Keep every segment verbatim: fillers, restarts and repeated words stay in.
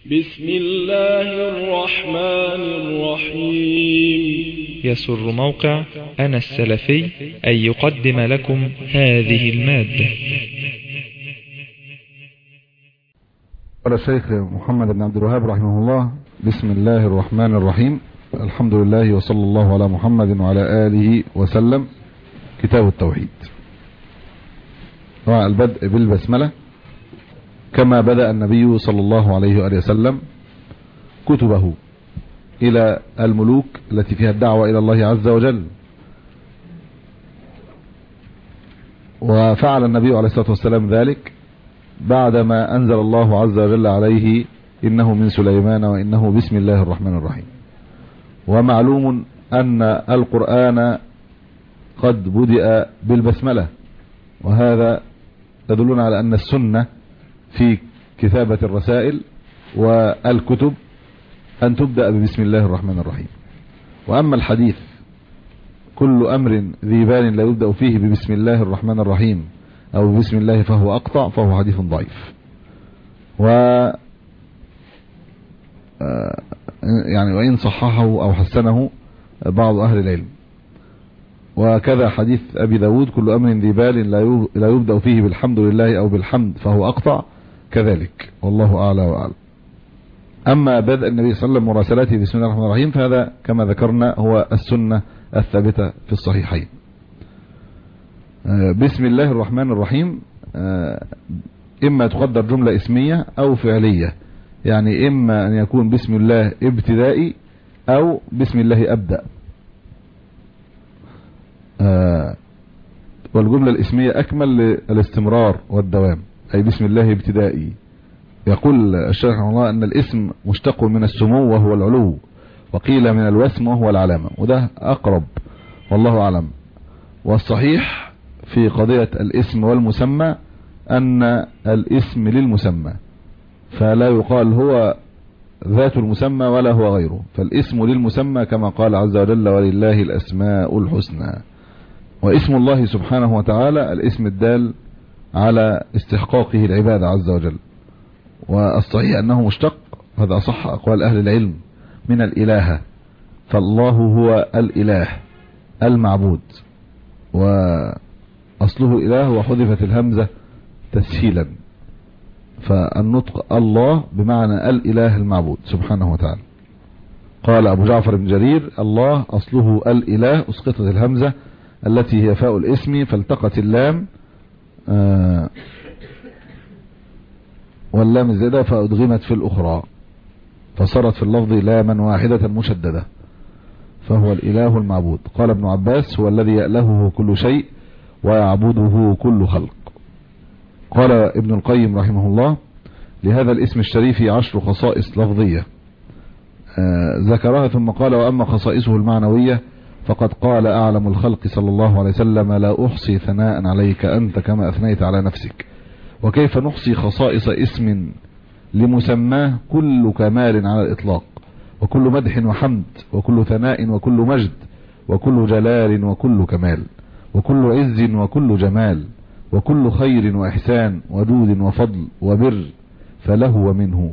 بسم الله الرحمن الرحيم. يسر موقع أنا السلفي أن يقدم لكم هذه المادة. قال الشيخ محمد بن عبد الوهاب رحمه الله: بسم الله الرحمن الرحيم، الحمد لله وصلى الله على محمد وعلى آله وسلم. كتاب التوحيد. البدء بالبسملة كما بدأ النبي صلى الله عليه وآله وسلم كتبه إلى الملوك التي فيها الدعوة إلى الله عز وجل. وفعل النبي عليه الصلاة والسلام ذلك بعدما أنزل الله عز وجل عليه: إنه من سليمان وإنه بسم الله الرحمن الرحيم. ومعلوم أن القرآن قد بدأ بالبسملة، وهذا يدلنا على أن السنة في كتابة الرسائل والكتب أن تبدأ ببسم الله الرحمن الرحيم. وأما الحديث: كل أمر ذي بال لا يبدأ فيه ببسم الله الرحمن الرحيم أو بسم الله فهو أقطع، فهو حديث ضعيف. و يعني وإن صححه أو حسنه بعض أهل العلم. وكذا حديث أبي داود: كل أمر ذي بال لا يبدأ فيه بالحمد لله أو بالحمد فهو أقطع، كذلك، والله أعلى وأعلم. أما بدء النبي صلى الله عليه وسلم مراسلاته بسم الله الرحمن الرحيم فهذا كما ذكرنا هو السنة الثابتة في الصحيحين. بسم الله الرحمن الرحيم إما تقدر جملة اسمية أو فعلية، يعني إما أن يكون بسم الله ابتدائي أو بسم الله أبدأ. والجملة الاسمية أكمل للاستمرار والدوام، أي بسم الله ابتدائي. يقول الشيخ رحمه الله أن الاسم مشتق من السمو وهو العلو، وقيل من الوسم وهو العلامة، وده أقرب والله أعلم. والصحيح في قضية الاسم والمسمى أن الاسم للمسمى، فلا يقال هو ذات المسمى ولا هو غيره، فالاسم للمسمى كما قال عز وجل: ولله الأسماء الحسنى. واسم الله سبحانه وتعالى الاسم الدال على استحقاقه العبادة عز وجل. والصحيح أنه مشتق، هذا أصح أقوال أهل العلم، من الإله، فالله هو الإله المعبود، وأصله إله وحذفت الهمزة تسهيلا، فالنطق الله بمعنى الإله المعبود سبحانه وتعالى. قال أبو جعفر بن جرير: الله أصله الإله، أسقطت الهمزة التي هي فاء الاسم فالتقت اللام آه واللام الزائدة فأدغمت في الأخرى فصارت في اللفظ لاما واحدة مشددة، فهو الإله المعبود. قال ابن عباس: هو الذي يألهه كل شيء ويعبده كل خلق. قال ابن القيم رحمه الله: لهذا الاسم الشريف عشر خصائص لفظية آه ذكرها، ثم قال: وأما خصائصه المعنوية فقد قال أعلم الخلق صلى الله عليه وسلم: لا أحصي ثناء عليك أنت كما أثنيت على نفسك. وكيف نحصي خصائص اسم لمسماه كل كمال على الإطلاق، وكل مدح وحمد، وكل ثناء وكل مجد، وكل جلال وكل كمال، وكل عز وكل جمال، وكل خير وإحسان وجود وفضل وبر، فله ومنه.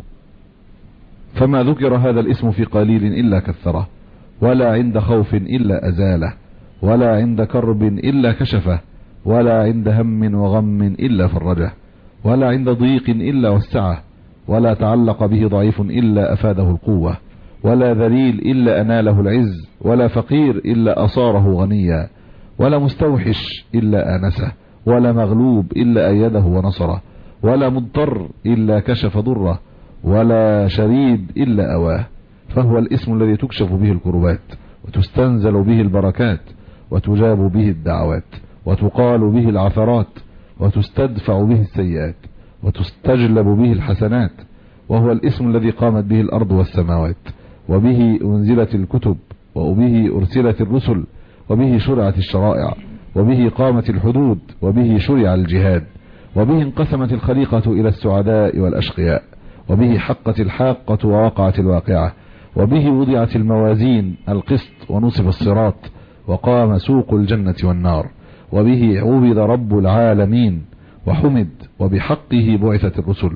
فما ذكر هذا الاسم في قليل إلا كثره، ولا عند خوف إلا أزاله، ولا عند كرب إلا كشفه، ولا عند هم وغم إلا فرجه، ولا عند ضيق إلا وسعه، ولا تعلق به ضعيف إلا أفاده القوة، ولا ذليل إلا أناله العز، ولا فقير إلا أصاره غنيا، ولا مستوحش إلا آنسه، ولا مغلوب إلا أيده ونصره، ولا مضطر إلا كشف ضره، ولا شريد إلا أواه. فهو الاسم الذي تكشف به الكربات، وتستنزل به البركات، وتجاب به الدعوات، وتقال به العثرات، وتستدفع به السيئات، وتستجلب به الحسنات. وهو الاسم الذي قامت به الأرض والسماوات، وبه أنزلت الكتب، وبه أرسلت الرسل، وبه شرعت الشرائع، وبه قامت الحدود، وبه شرع الجهاد، وبه انقسمت الخليقة إلى السعداء والأشقياء، وبه حقت الحاقة ووقعت الواقعة، وبه وضعت الموازين القسط ونصب الصراط، وقام سوق الجنة والنار، وبه عبد رب العالمين وحمد، وبحقه بعثت الرسل،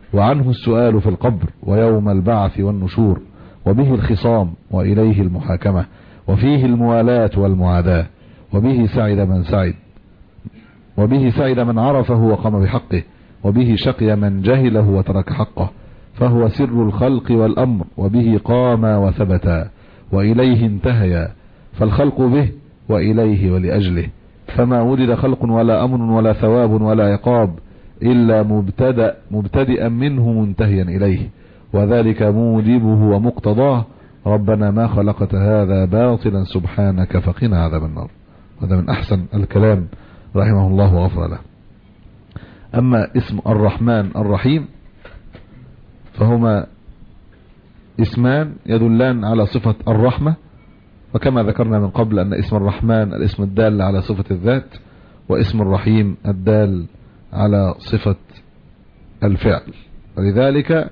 وعنه السؤال في القبر ويوم البعث والنشور، وبه الخصام وإليه المحاكمة، وفيه الموالاة والمعاداة، وبه سعد من سعد وبه سعد من عرفه وقام بحقه، وبه شقي من جهله وترك حقه، فهو سر الخلق والأمر، وبه قام وثبتا، وإليه انتهيا، فالخلق به وإليه ولأجله، فما وجد خلق ولا أمر ولا ثواب ولا عقاب إلا مبتدأ مبتدئا منه منتهيا إليه، وذلك موجبه ومقتضاه. ربنا ما خلقت هذا باطلا سبحانك فقنا عذاب النار. هذا من أحسن الكلام رحمه الله وغفر له. أما اسم الرحمن الرحيم فهما اسمان يدلان على صفة الرحمة، وكما ذكرنا من قبل أن اسم الرحمن الاسم الدال على صفة الذات، واسم الرحيم الدال على صفة الفعل، ولذلك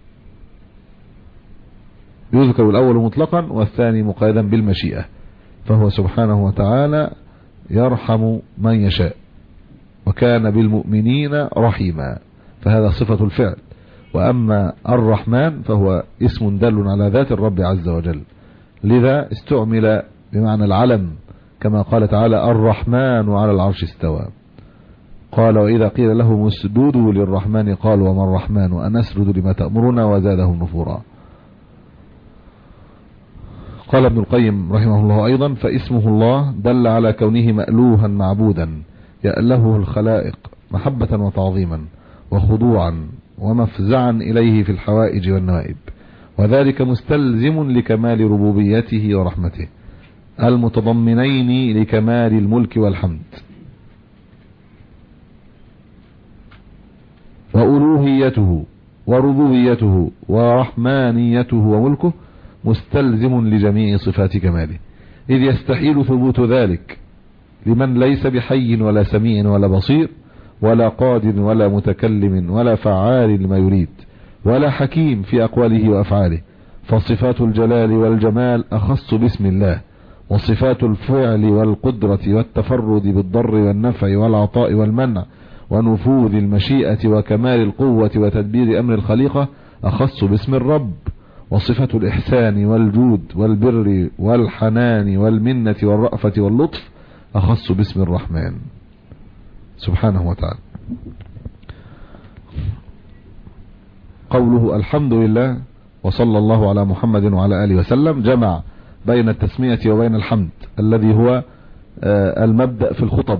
يذكر الأول مطلقا والثاني مقيدا بالمشيئة، فهو سبحانه وتعالى يرحم من يشاء، وكان بالمؤمنين رحيما، فهذا صفة الفعل. وأما الرحمن فهو اسم دال على ذات الرب عز وجل، لذا استعمل بمعنى العلم، كما قال تعالى الرحمن على العرش استوى. قال وإذا قيل لهم اسجدوا للرحمن قالوا وما الرحمن وأن أسجد لما تأمرنا وزادهم نفورا. قال ابن القيم رحمه الله أيضا فاسمه الله دل على كونه مألوها معبودا يألهه الخلائق محبة وتعظيما وخضوعا ومفزعا إليه في الحوائج والنوائب، وذلك مستلزم لكمال ربوبيته ورحمته المتضمنين لكمال الملك والحمد، وألوهيته وربوبيته ورحمانيته وملكه مستلزم لجميع صفات كماله، إذ يستحيل ثبوت ذلك لمن ليس بحي ولا سميع ولا بصير ولا قادر ولا متكلم ولا فعال لما يريد ولا حكيم في أقواله وأفعاله، فصفات الجلال والجمال أخص باسم الله، وصفات الفعل والقدرة والتفرد بالضر والنفع والعطاء والمنع ونفوذ المشيئة وكمال القوة وتدبير أمر الخليقة أخص باسم الرب، وصفة الإحسان والجود والبر والحنان والمنة والرأفة واللطف أخص باسم الرحمن سبحانه وتعالى. قوله الحمد لله وصلى الله على محمد وعلى آله وسلم جمع بين التسمية وبين الحمد الذي هو المبدأ في الخطب،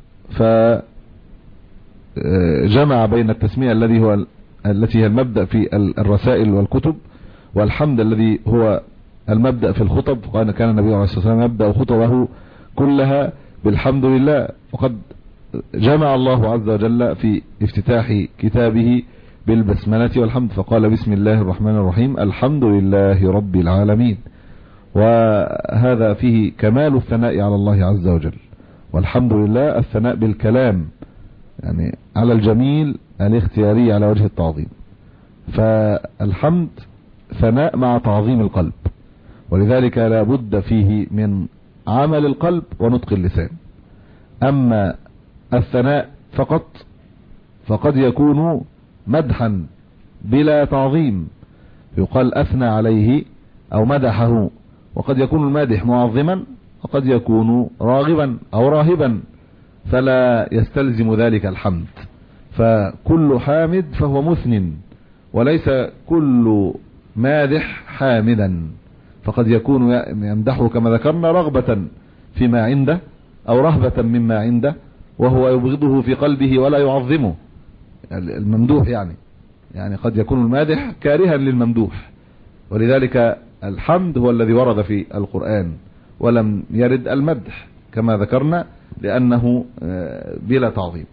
فجمع بين التسمية الذي هو التي هي المبدأ في الرسائل والكتب، والحمد الذي هو المبدأ في الخطب، وقال كان النبي عليه الصلاة والسلام يبدأ خطبه كلها بالحمد لله، وقد جمع الله عز وجل في افتتاح كتابه بالبسملة والحمد، فقال بسم الله الرحمن الرحيم الحمد لله رب العالمين، وهذا فيه كمال الثناء على الله عز وجل. والحمد لله الثناء بالكلام، يعني على الجميل الاختياري على وجه التعظيم، فالحمد ثناء مع تعظيم القلب، ولذلك لا بد فيه من عمل القلب ونطق اللسان. أما الثناء فقط فقد يكون مدحا بلا تعظيم، يقال أثنى عليه أو مدحه، وقد يكون المادح معظما وقد يكون راغبا أو راهبا، فلا يستلزم ذلك الحمد. فكل حامد فهو مثن، وليس كل مادح حامدا، فقد يكون يمدحه كما ذكرنا رغبة فيما عنده أو رهبة مما عنده، وهو يبغضه في قلبه ولا يعظمه الممدوح، يعني يعني قد يكون المادح كارها للممدوح، ولذلك الحمد هو الذي ورد في القرآن، ولم يرد المدح كما ذكرنا لأنه بلا تعظيم.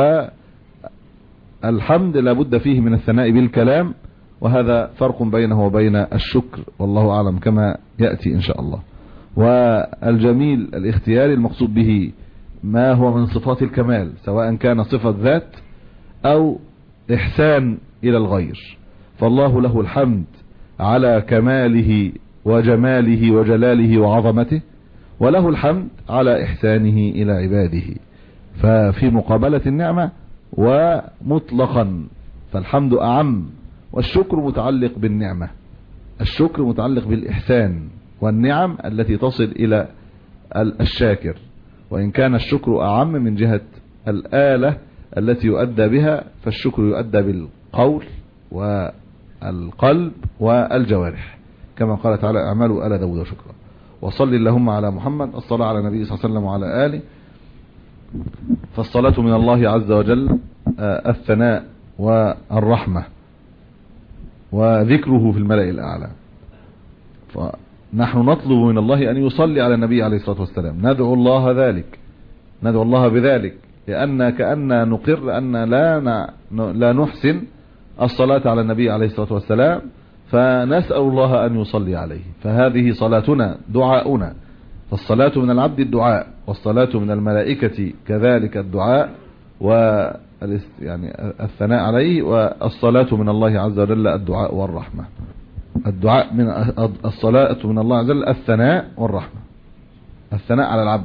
والحمد لا بد فيه من الثناء بالكلام، وهذا فرق بينه وبين الشكر، والله أعلم كما يأتي إن شاء الله. والجميل الاختياري المقصود به ما هو من صفات الكمال، سواء كان صفة ذات أو إحسان إلى الغير، فالله له الحمد على كماله وجماله وجلاله وعظمته، وله الحمد على إحسانه إلى عباده، ففي مقابلة النعمة ومطلقا فالحمد أعم، والشكر متعلق بالنعمة. الشكر متعلق بالإحسان والنعم التي تصل إلى الشاكر، وإن كان الشكر أعم من جهة الآلة التي يؤدى بها، فالشكر يؤدى بالقول والقلب والجوارح، كما قال تعالى اعملوا آل داود شكرا. وصل اللهم على محمد، الصلاة على النبي صلى الله عليه وسلم وعلى آله. فالصلاة من الله عز وجل الثناء والرحمة وذكره في الملأ الأعلى، فنحن نطلب من الله أن يصلي على النبي عليه الصلاة والسلام، ندعو الله ذلك، ندعو الله بذلك، لأن كأننا نقر أن لا لا نحسن الصلاة على النبي عليه الصلاة والسلام، فنسأل الله أن يصلي عليه. فهذه صلاتنا دعاؤنا، فالصلاة من العبد الدعاء، والصلاة من الملائكة كذلك الدعاء و يعني الثناء عليه، والصلاة من الله عز وجل الدعاء والرحمة. الدعاء من الصلاة من الله عز وجل الثناء والرحمة، الثناء على العبد.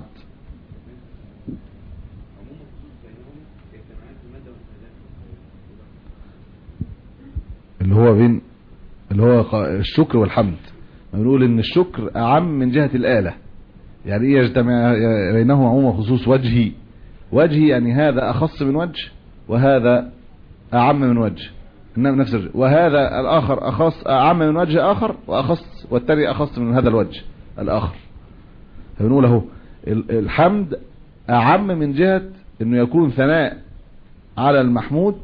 اللي هو بين اللي هو الشكر والحمد، بنقول ان الشكر اعم من جهة الآلة. يعني ايه يجتمع بينه عموم وخصوص؟ وجهي وجهي يعني هذا اخص من وجه وهذا اعم من وجه، انما نفس الوجه، وهذا الاخر اخص اعم من وجه اخر واخص، والتاني اخص من هذا الوجه الاخر. فبنقول له الحمد اعم من جهة انه يكون ثناء على المحمود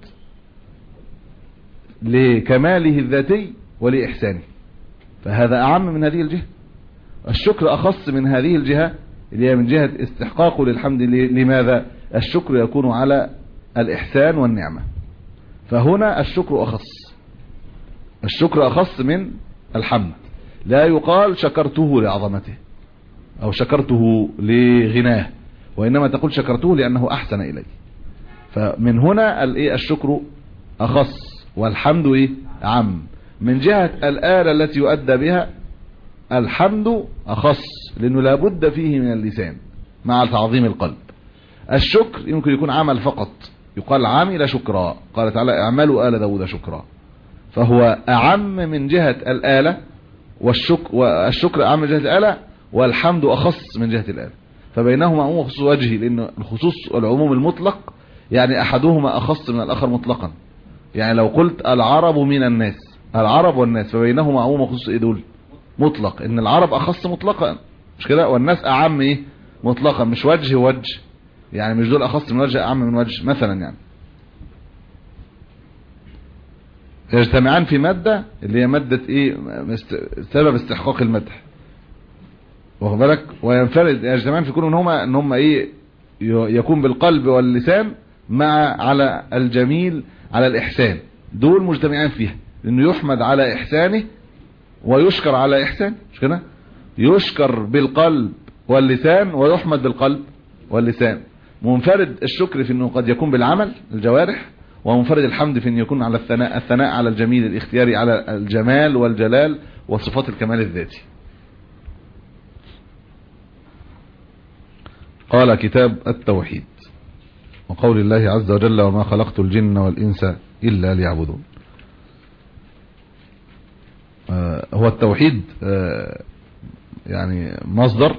لكماله الذاتي ولإحسانه، فهذا أعم من هذه الجهة. الشكر أخص من هذه الجهة اللي هي من جهة استحقاقه للحمد. لماذا؟ الشكر يكون على الإحسان والنعمة، فهنا الشكر أخص، الشكر أخص من الحمد. لا يقال شكرته لعظمته أو شكرته لغناه، وإنما تقول شكرته لأنه أحسن إلي. فمن هنا الشكر أخص والحمد ايه عم. من جهة الآلة التي يؤدى بها الحمد أخص، لأنه لابد فيه من اللسان مع تعظيم القلب. الشكر يمكن يكون عمل فقط، يقال عمل شكرا، قال تعالى اعملوا آل داود شكرا، فهو أعم من جهة الآلة، والشكر, والشكر أعم من جهة الآلة، والحمد أخص من جهة الآلة. فبينهما عموم وخصوص وجهي، لأن الخصوص والعموم المطلق يعني أحدهما أخص من الآخر مطلقا. يعني لو قلت العرب من الناس، العرب والناس، فبينهما عموم وخصوص ايه دول؟ مطلق، ان العرب اخص مطلقا، مش كده؟ والناس اعم ايه مطلقا، مش وجه وجه، يعني مش دول اخص من وجه اعم من وجه مثلا. يعني يجتمعان في مادة اللي هي مادة ايه؟ سبب استحقاق المدح، واخد بالك؟ وينفرد يجتمعان في كل منهما ان هم ايه؟ يكون بالقلب واللسان مع على الجميل على الإحسان، دول مجتمعين فيها، لأنه يحمد على إحسانه ويشكر على إحسانه، مش كده؟ يشكر بالقلب واللسان ويحمد بالقلب واللسان. منفرد الشكر في أنه قد يكون بالعمل الجوارح، ومنفرد الحمد في أنه يكون على الثناء الثناء على الجميل الاختياري، على الجمال والجلال وصفات الكمال الذاتي. قال كتاب التوحيد، وقول الله عز وجل وما خلقت الجن والإنس إلا ليعبدون. آه هو التوحيد آه يعني مصدر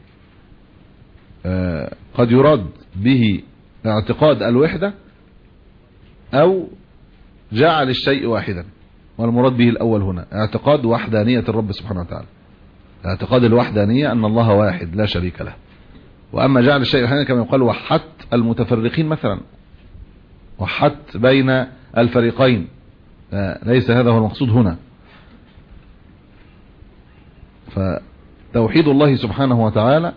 آه قد يراد به اعتقاد الوحدة أو جعل الشيء واحدا، والمراد به الأول هنا اعتقاد وحدانية الرب سبحانه وتعالى، اعتقاد الوحدانية أن الله واحد لا شريك له. وأما جعل الشيء واحدا كما يقال وحدت المتفرقين مثلا، وحدت بين الفريقين، ليس هذا هو المقصود هنا. فتوحيد الله سبحانه وتعالى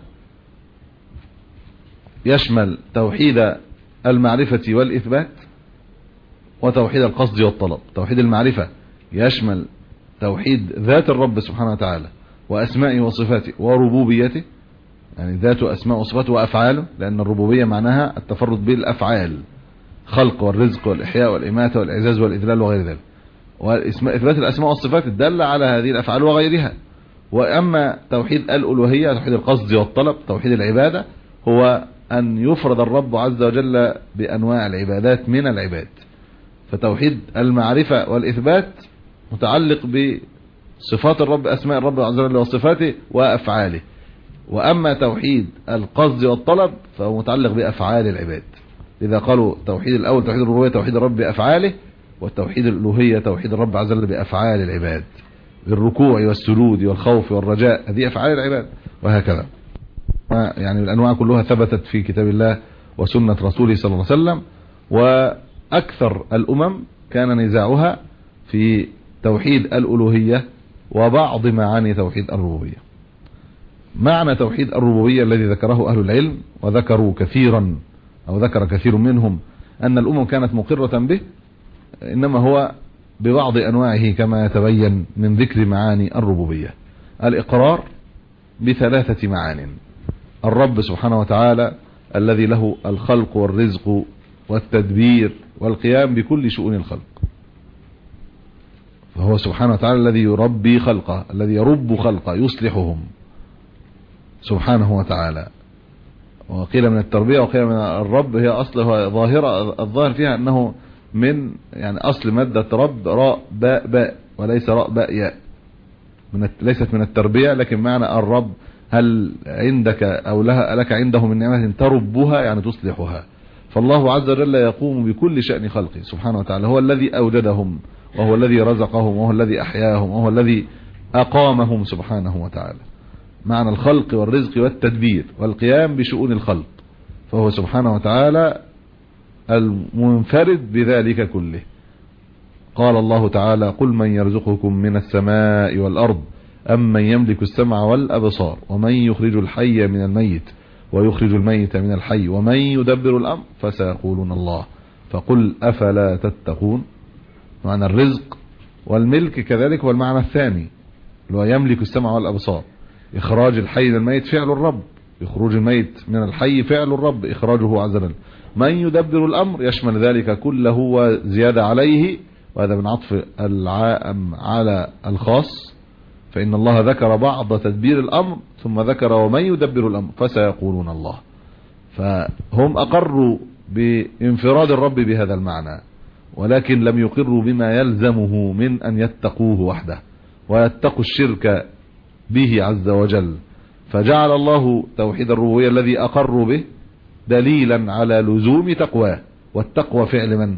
يشمل توحيد المعرفة والإثبات وتوحيد القصد والطلب. توحيد المعرفة يشمل توحيد ذات الرب سبحانه وتعالى وأسمائه وصفاته وربوبيته، يعني ذاته أسماء وصفاته وأفعاله، لأن الربوبية معناها التفرد بالأفعال، خلق والرزق والإحياء والإماتة والإعزاز والإذلال وغير ذلك، وإثبات الأسماء والصفات الدالة على هذه الأفعال وغيرها. وأما توحيد الألوهية، توحيد القصد والطلب، توحيد العبادة، هو أن يفرد الرب عز وجل بأنواع العبادات من العباد، فتوحيد المعرفة والإثبات متعلق بصفات الرب، أسماء الرب عز وجل وصفاته وأفعاله. وأما توحيد القصد والطلب فهو متعلق بأفعال العباد. إذا قالوا توحيد الأول توحيد الربوبية توحيد الرب بأفعاله، والتوحيد الألوهية توحيد الرب عز وجل بأفعال العباد، بالركوع والسجود والخوف والرجاء، هذه أفعال العباد، وهكذا. يعني الأنواع كلها ثبتت في كتاب الله وسنة رسوله صلى الله عليه وسلم. وأكثر الأمم كان نزاعها في توحيد الألوهية وبعض معاني توحيد الربوبية. معنى توحيد الربوبية الذي ذكره أهل العلم، وذكروا كثيرا أو ذكر كثير منهم أن الأمم كانت مقرة به، إنما هو ببعض أنواعه كما يتبين من ذكر معاني الربوبية. الإقرار بثلاثة معان: الرب سبحانه وتعالى الذي له الخلق والرزق والتدبير والقيام بكل شؤون الخلق، فهو سبحانه وتعالى الذي يربي خلقه، الذي يرب خلقه يصلحهم سبحانه وتعالى. وقيل من التربية وقيل من الرب، هي أصلها ظاهرة، الظاهر فيها أنه من يعني أصل مادة رب راء باء باء وليس راء باء ياء، من ليست من التربية، لكن معنى الرب هل عندك أو لها لك عنده من نعمة تربها يعني تصلحها. فالله عز وجل يقوم بكل شأن خلقه سبحانه وتعالى، هو الذي أوجدهم وهو الذي رزقهم وهو الذي أحياهم وهو الذي أقامهم سبحانه وتعالى. معنى الخلق والرزق والتدبير والقيام بشؤون الخلق، فهو سبحانه وتعالى المنفرد بذلك كله. قال الله تعالى: قل من يرزقكم من السماء والأرض أم من يملك السمع والأبصار ومن يخرج الحي من الميت ويخرج الميت من الحي ومن يدبر الأمر فسيقولون الله فقل أفلا تتقون. معنى الرزق والملك كذلك هو المعنى الثاني، اللي هو يملك السمع والأبصار. إخراج الحي من الميت فعل الرب، إخراج الميت من الحي فعل الرب إخراجه عز وجل. من يدبر الأمر يشمل ذلك كله وزيادة عليه، وهذا من عطف العام على الخاص، فإن الله ذكر بعض تدبير الأمر ثم ذكر ومن يدبر الأمر فسيقولون الله. فهم أقروا بانفراد الرب بهذا المعنى، ولكن لم يقروا بما يلزمه من أن يتقوه وحده ويتقوا الشرك به عز وجل. فجعل الله توحيد الربوبية الذي أقروا به دليلا على لزوم تقواه، والتقوى فعل من؟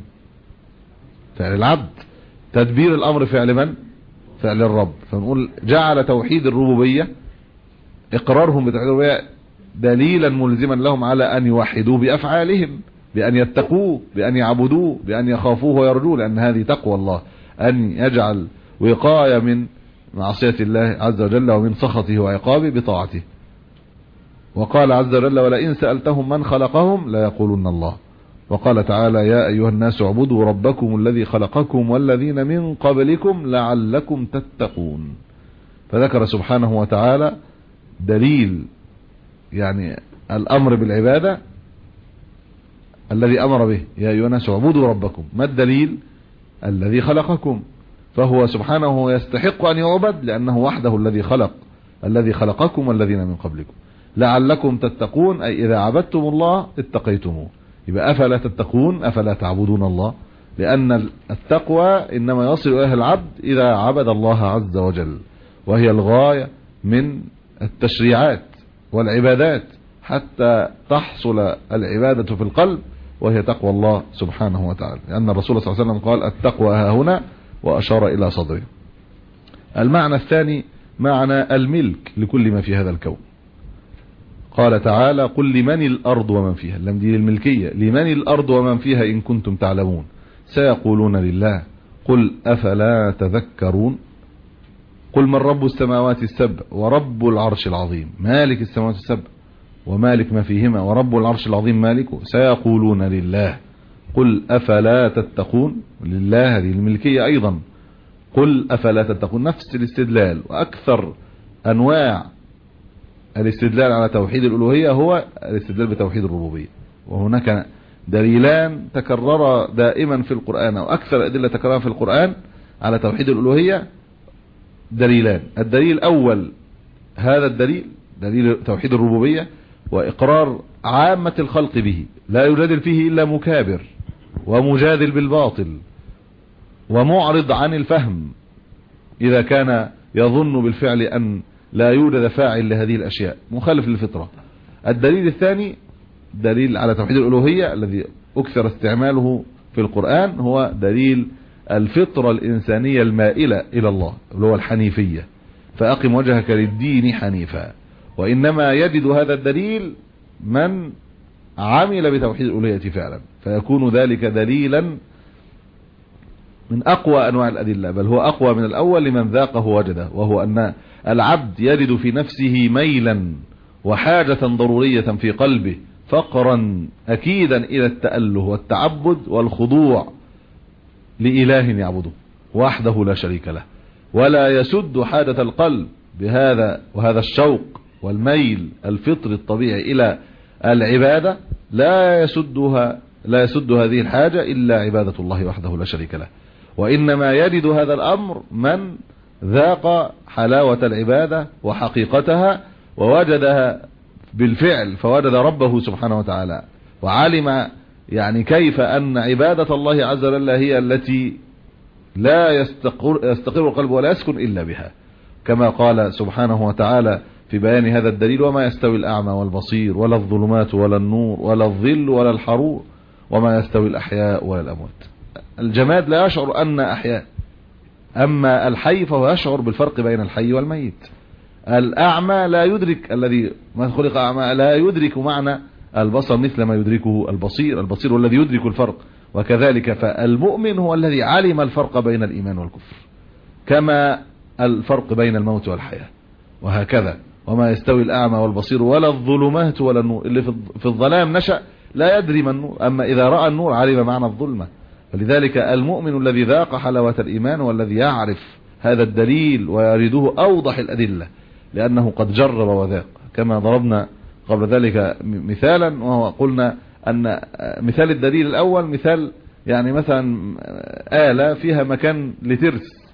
فعل العبد. تدبير الأمر فعل من؟ فعل الرب. فنقول جعل توحيد الربوبية إقرارهم بتوحيد الربوبية دليلا ملزما لهم على أن يوحدوه بأفعالهم، بأن يتقوه، بأن يعبدوه، بأن يخافوه ويرجوه، لأن هذه تقوى الله، أن يجعل وقاية من معصية الله عز وجل ومن سخطه وعقابه بطاعته. وقال عز وجل: ولئن سألتهم من خلقهم لا يقولون الله. وقال تعالى: يا أيها الناس اعبدوا ربكم الذي خلقكم والذين من قبلكم لعلكم تتقون. فذكر سبحانه وتعالى دليل يعني الأمر بالعبادة الذي أمر به، يا أيها الناس اعبدوا ربكم. ما الدليل؟ الذي خلقكم، فهو سبحانه يستحق أن يعبد لأنه وحده الذي خلق، الذي خلقكم والذين من قبلكم لعلكم تتقون، أي إذا عبدتم الله اتقيتموه. يبقى أفلا تتقون، أفلا تعبدون الله، لأن التقوى إنما يصل إليها العبد إذا عبد الله عز وجل، وهي الغاية من التشريعات والعبادات حتى تحصل العبادة في القلب، وهي تقوى الله سبحانه وتعالى. لأن الرسول صلى الله عليه وسلم قال: التقوى ها هنا، وأشار إلى صدره. المعنى الثاني معنى الملك لكل ما في هذا الكون. قال تعالى: قل لمن الأرض ومن فيها، لم دي للملكية، لمن الأرض ومن فيها إن كنتم تعلمون سيقولون لله قل أفلا تذكرون. قل من رب السماوات السبع ورب العرش العظيم، مالك السماوات السبع ومالك ما فيهما ورب العرش العظيم مالكه، سيقولون لله قل أفلا تتقون. لله هذه الملكية أيضا. قل أفلا تتقون، نفس الاستدلال، وأكثر أنواع الاستدلال على توحيد الألوهية هو الاستدلال بتوحيد الربوبية. وهناك دليلان تكرر دائما في القرآن، أو أكثر أدلة تكرر في القرآن على توحيد الألوهية دليلان. الدليل الأول هذا الدليل دليل توحيد الربوبية، وإقرار عامة الخلق به، لا يجادل فيه إلا مكابر ومجادل بالباطل، ومعرض عن الفهم إذا كان يظن بالفعل أن لا يوجد فاعل لهذه الأشياء، مخالف للفطرة. الدليل الثاني دليل على توحيد الألوهية الذي أكثر استعماله في القرآن هو دليل الفطرة الإنسانية المائلة إلى الله اللي هو الحنيفية، فأقم وجهك للدين حنيفا. وإنما يجد هذا الدليل من عمل بتوحيد الألوهية فعلا، فيكون ذلك دليلا من أقوى أنواع الأدلة، بل هو أقوى من الأول لمن ذاقه وجده، وهو أن العبد يجد في نفسه ميلا وحاجة ضرورية في قلبه، فقرا أكيدا إلى التأله والتعبد والخضوع لإله يعبده وحده لا شريك له، ولا يسد حاجة القلب بهذا وهذا الشوق والميل الفطري الطبيعي إلى العبادة، لا يسدها لا يسد هذه الحاجة إلا عبادة الله وحده لا شريك له. وإنما يجد هذا الأمر من ذاق حلاوة العبادة وحقيقتها ووجدها بالفعل، فوجد ربه سبحانه وتعالى وعلم يعني كيف أن عبادة الله عز وجل هي التي لا يستقر, يستقر القلب ولا يسكن إلا بها، كما قال سبحانه وتعالى في بيان هذا الدليل: وما يستوي الأعمى والبصير ولا الظلمات ولا النور ولا الظل ولا الحرور وما يستوي الأحياء ولا الأموات. الجماد لا يشعر أن أحياء، أما الحي فهو يشعر بالفرق بين الحي والميت. الأعمى لا يدرك، الذي ما خلق أعمى لا يدرك معنى البصر مثل ما يدركه البصير، البصير الذي يدرك الفرق. وكذلك فالمؤمن هو الذي علم الفرق بين الإيمان والكفر، كما الفرق بين الموت والحياة، وهكذا. وما يستوي الأعمى والبصير ولا الظلمات ولا النور، اللي في الظلام نشأ لا يدري ما النور، أما إذا رأى النور علم معنى الظلمة. فلذلك المؤمن الذي ذاق حلاوة الإيمان والذي يعرف هذا الدليل ويريده أوضح الأدلة، لأنه قد جرب وذاق، كما ضربنا قبل ذلك مثالا، وهو قلنا أن مثال الدليل الأول مثال يعني مثلا آلة فيها مكان لترس،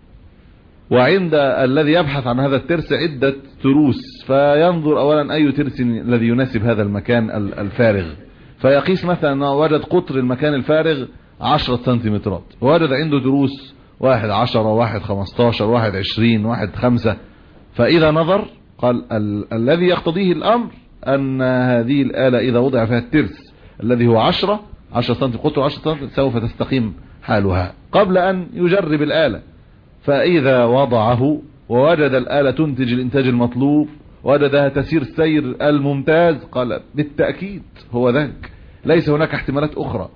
وعند الذي يبحث عن هذا الترس عدة تروس، فينظر أولا أي ترس الذي يناسب هذا المكان الفارغ، فيقيس مثلا أنه وجد قطر المكان الفارغ عشرة سنتيمترات، ووجد عنده تروس واحد عشرة واحد خمستاشر واحد عشرين واحد خمسة، فإذا نظر قال ال الذي يقتضيه الأمر أن هذه الآلة إذا وضع فيها الترس الذي هو عشرة عشرة سنتيمتر قطر عشرة سنتيمتر سوف تستقيم حالها قبل أن يجرب الآلة. فإذا وضعه ووجد الآلة تنتج الإنتاج المطلوب، وجدها تسير السير الممتاز، قال بالتأكيد هو ذلك، ليس هناك احتمالات أخرى.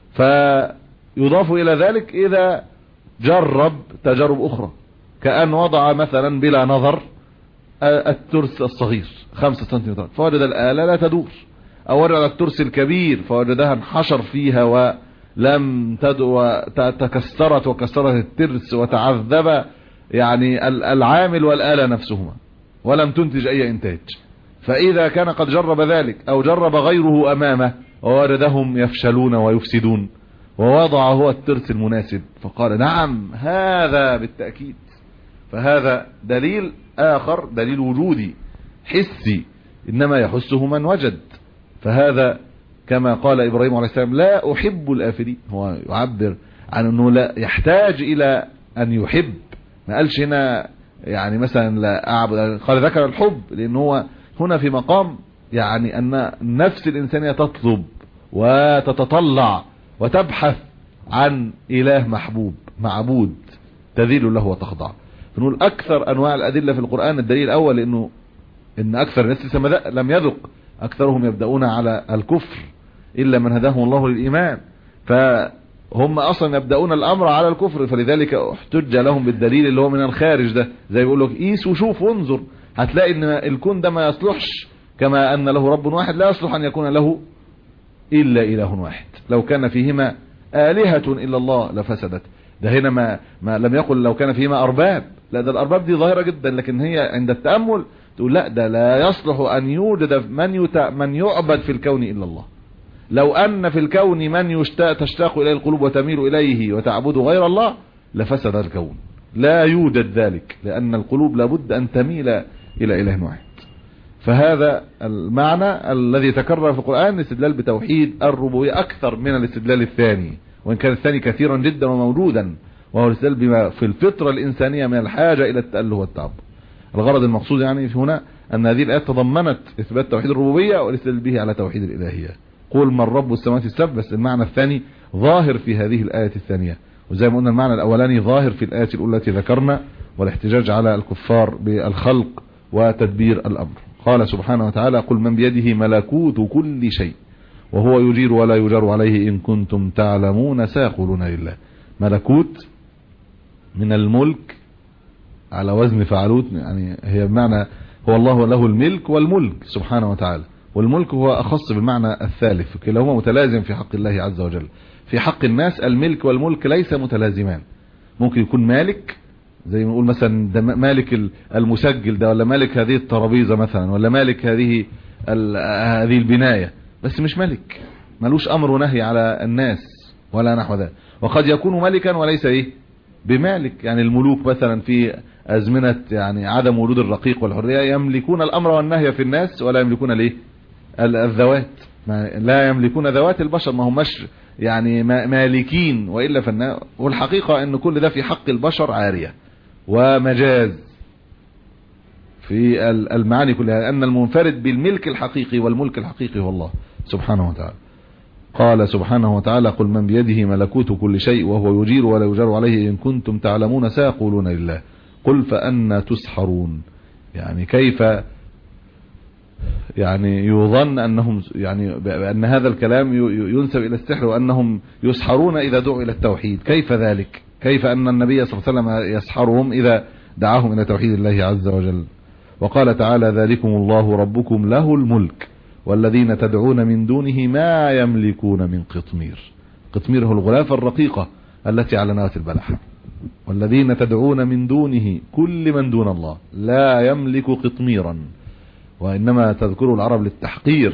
فيضاف إلى ذلك إذا جرب تجارب أخرى، كأن وضع مثلا بلا نظر الترس الصغير خمسة سنتيمتر فوجد الآلة لا تدور، أو وجد الترس الكبير فوجدها انحشر فيها ولم تدور، تكسرت وكسرت الترس وتعذب يعني العامل والآلة نفسهما ولم تنتج أي إنتاج. فإذا كان قد جرب ذلك أو جرب غيره أمامه ووجدهم يفشلون ويفسدون، ووضع هو الترس المناسب فقال نعم هذا بالتأكيد. فهذا دليل آخر، دليل وجودي حسي، إنما يحسه من وجد. فهذا كما قال إبراهيم عليه السلام: لا أحب الآفلين. هو يعبر عن أنه لا يحتاج إلى أن يحب، ما قالش هنا يعني مثلا لا أعبد، قال ذكر الحب لأنه هو هنا في مقام يعني أن النفس الإنسانية تطلب وتتطلع وتبحث عن إله محبوب معبود تذل له وتخضع. فنقول أكثر أنواع الأدلة في القرآن الدليل الأول، لأنه إن أكثر الناس لم يذق، أكثرهم يبدأون على الكفر إلا من هداهم الله للإيمان، فهم أصلا يبدأون الأمر على الكفر، فلذلك احتج لهم بالدليل اللي هو من الخارج ده، زي بيقول لك قيس وشوف وانظر، هتلاقي إن الكون ده ما يصلحش، كما أن له رب واحد لا يصلح أن يكون له إلا إله واحد، لو كان فيهما آلهة إلا الله لفسدت. ده هنا ما, ما لم يقل لو كان فيهما أرباب، لا ده الأرباب دي ظاهرة جدا، لكن هي عند التأمل تقول لا ده لا يصلح أن يوجد من, يتع... من يعبد في الكون إلا الله. لو أن في الكون من يشتاق تشتاق إليه القلوب وتميل إليه وتعبد غير الله لفسد الكون، لا يوجد ذلك، لأن القلوب لابد أن تميل إلى إله واحد. فهذا المعنى الذي تكرر في القرآن الاستدلال بتوحيد الربوبية أكثر من الاستدلال الثاني، وإن كان الثاني كثيرا جدا وموجودا، وهو الاستدلال بما في الفطرة الإنسانية من الحاجة إلى التأله والتعب. الغرض المقصود يعني في هنا أن هذه الآيات تضمنت إثبات توحيد الربوبية والاستدلال به على توحيد الإلهية. قل من رب السماوات السبع، بس المعنى الثاني ظاهر في هذه الآية الثانية، وزي ما قلنا المعنى الأولاني ظاهر في الآية الأولى التي ذكرنا، والاحتجاج على الكفار بالخلق وتدبير الأمر. قال سبحانه وتعالى قل من بيده ملكوت كل شيء وهو يجير ولا يجار عليه إن كنتم تعلمون سيقولون لله. ملكوت من الملك على وزن فعلوت، يعني هي بمعنى هو الله له الملك والملك سبحانه وتعالى، والملك هو أخص بالمعنى الثالث، كلاهما متلازم في حق الله عز وجل. في حق الناس الملك والملك ليس متلازمان، ممكن يكون مالك زي ما نقول مثلا ده مالك المسجل ده، ولا مالك هذه الترابيزة مثلا، ولا مالك هذه هذه البناية، بس مش ملك، ملوش أمر ونهي على الناس ولا نحو ذلك. وقد يكون ملكا وليس ايه بمالك، يعني الملوك مثلا في أزمنة يعني عدم وجود الرقيق والحرية يملكون الأمر والنهي في الناس ولا يملكون الايه الذوات، لا يملكون ذوات البشر، ما هماش يعني مالكين، وإلا فالنا والحقيقة ان كل ده في حق البشر عارية ومجاز في المعاني كلها، أن المنفرد بالملك الحقيقي والملك الحقيقي هو الله سبحانه وتعالى. قال سبحانه وتعالى قل من بيده ملكوت كل شيء وهو يجير ولا يجار عليه إن كنتم تعلمون سيقولون لله قل فأنا تسحرون. يعني كيف يعني يظن أنهم يعني أن هذا الكلام ينسب إلى السحر وأنهم يسحرون إذا دعوا إلى التوحيد؟ كيف ذلك؟ كيف أن النبي صلى الله عليه وسلم يسحرهم إذا دعاهم إلى توحيد الله عز وجل؟ وقال تعالى ذلكم الله ربكم له الملك والذين تدعون من دونه ما يملكون من قطمير. قطمير هو الغلافة الرقيقة التي على نواة البلح. والذين تدعون من دونه كل من دون الله لا يملك قطميرا، وإنما تذكر العرب للتحقير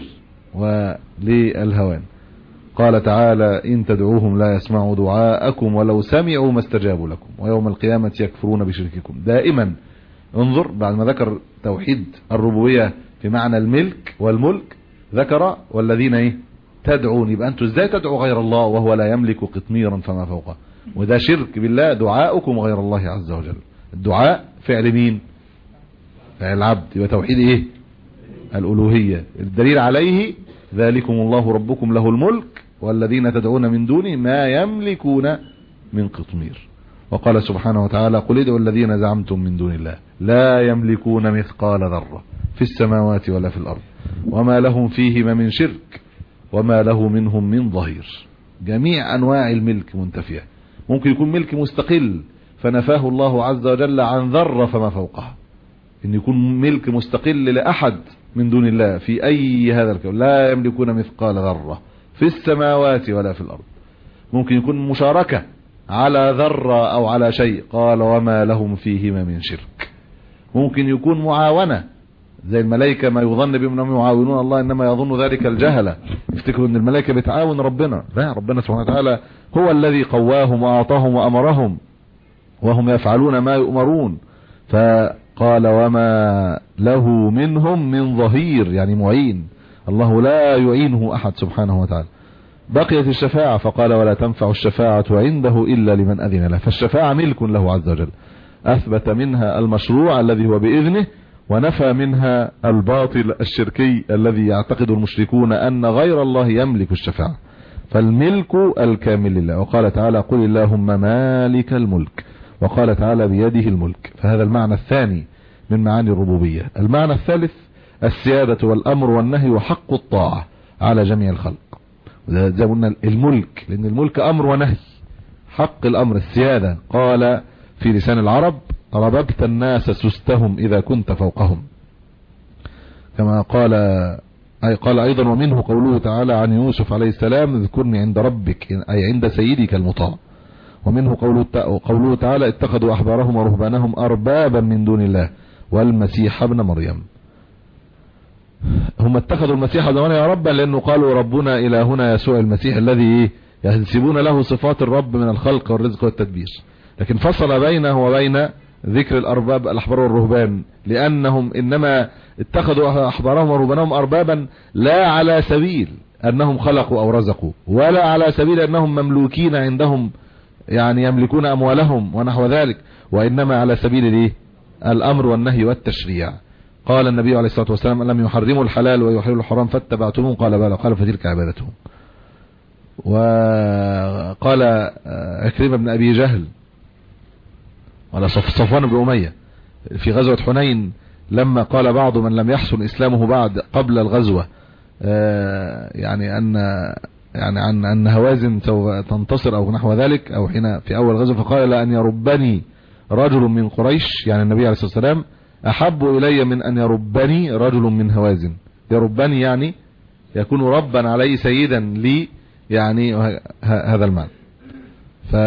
وللهوان. قال تعالى إن تدعوهم لا يسمعوا دعاءكم ولو سمعوا ما استجابوا لكم ويوم القيامة يكفرون بشرككم. دائما انظر بعد ما ذكر توحيد الربوبية في معنى الملك والملك ذكر والذين ايه تدعون، يبقى انتوا ازاي تدعوا غير الله وهو لا يملك قطميرا فما فوقه؟ وده شرك بالله، دعاؤكم غير الله عز وجل. الدعاء فعل مين؟ فعل العبد، يبقى توحيد ايه الألوهية. الدليل عليه ذلكم الله ربكم له الملك والذين تدعون من دونه ما يملكون من قطمير. وقال سبحانه وتعالى قل ادعوا الذين زعمتم من دون الله لا يملكون مثقال ذرة في السماوات ولا في الأرض وما لهم فيهما من شرك وما له منهم من ظهير. جميع أنواع الملك منتفية. ممكن يكون ملك مستقل فنفاه الله عز وجل عن ذرة فما فوقها، إن يكون ملك مستقل لأحد من دون الله في أي هذا الكون لا يملكون مثقال ذرة في السماوات ولا في الأرض. ممكن يكون مشاركة على ذرة أو على شيء، قال وما لهم فيهما من شرك. ممكن يكون معاونة زي الملائكة، ما يظن بهم أنهم يعاونون الله إنما يظن ذلك الجهلة، يفتكروا أن الملائكة بتعاون ربنا. لا، ربنا سبحانه وتعالى هو الذي قواهم وأعطاهم وأمرهم وهم يفعلون ما يؤمرون. فقال وما له منهم من ظهير، يعني معين، الله لا يعينه أحد سبحانه وتعالى. بقيت الشفاعة فقال ولا تنفع الشفاعة عنده إلا لمن أذن له. فالشفاعة ملك له عز وجل، أثبت منها المشروع الذي هو بإذنه ونفى منها الباطل الشركي الذي يعتقد المشركون أن غير الله يملك الشفاعة. فالملك الكامل لله. وقال تعالى قل اللهم مالك الملك، وقال تعالى بيده الملك. فهذا المعنى الثاني من معاني الربوبية. المعنى الثالث السيادة والأمر والنهي وحق الطاعة على جميع الخلق. زي ما قلنا الملك، لأن الملك أمر ونهي. حق الأمر السيادة، قال في لسان العرب رببت الناس سستهم إذا كنت فوقهم، كما قال أي قال أيضا ومنه قوله تعالى عن يوسف عليه السلام اذكرني عند ربك أي عند سيدك المطاع. ومنه قوله, قوله تعالى اتخذوا أحبارهم ورهبانهم أربابا من دون الله والمسيح ابن مريم. هم اتخذوا المسيح ابن مريم ربا لأنه قالوا ربنا إلهنا يسوع المسيح الذي ينسبون له صفات الرب من الخلق والرزق والتدبير. لكن فصل بينه وبين ذكر الأرباب الأحبار والرهبان، لأنهم إنما اتخذوا أحبارهم ورهبانهم أربابا لا على سبيل انهم خلقوا او رزقوا، ولا على سبيل انهم مملوكين عندهم يعني يملكون اموالهم ونحو ذلك، وانما على سبيل الايه الامر والنهي والتشريع. قال النبي عليه الصلاة والسلام: لم يحرموا الحلال ويحلوا الحرام فاتبعتموه، قال بلى، قال فتلك عبادتهم. وقال عكرمة بن ابي جهل ولا صفوان بن أمية في غزوة حنين لما قال بعض من لم يحسن اسلامه بعد قبل الغزوة يعني ان يعني عن ان هوازن سوف تنتصر او نحو ذلك، او حين في اول غزوة، فقال: لأن يربني رجل من قريش، يعني النبي عليه الصلاة والسلام، احب الي من ان يربني رجل من هوازن. يربني يعني يكون ربا علي سيدا لي، يعني هذا المعنى. ف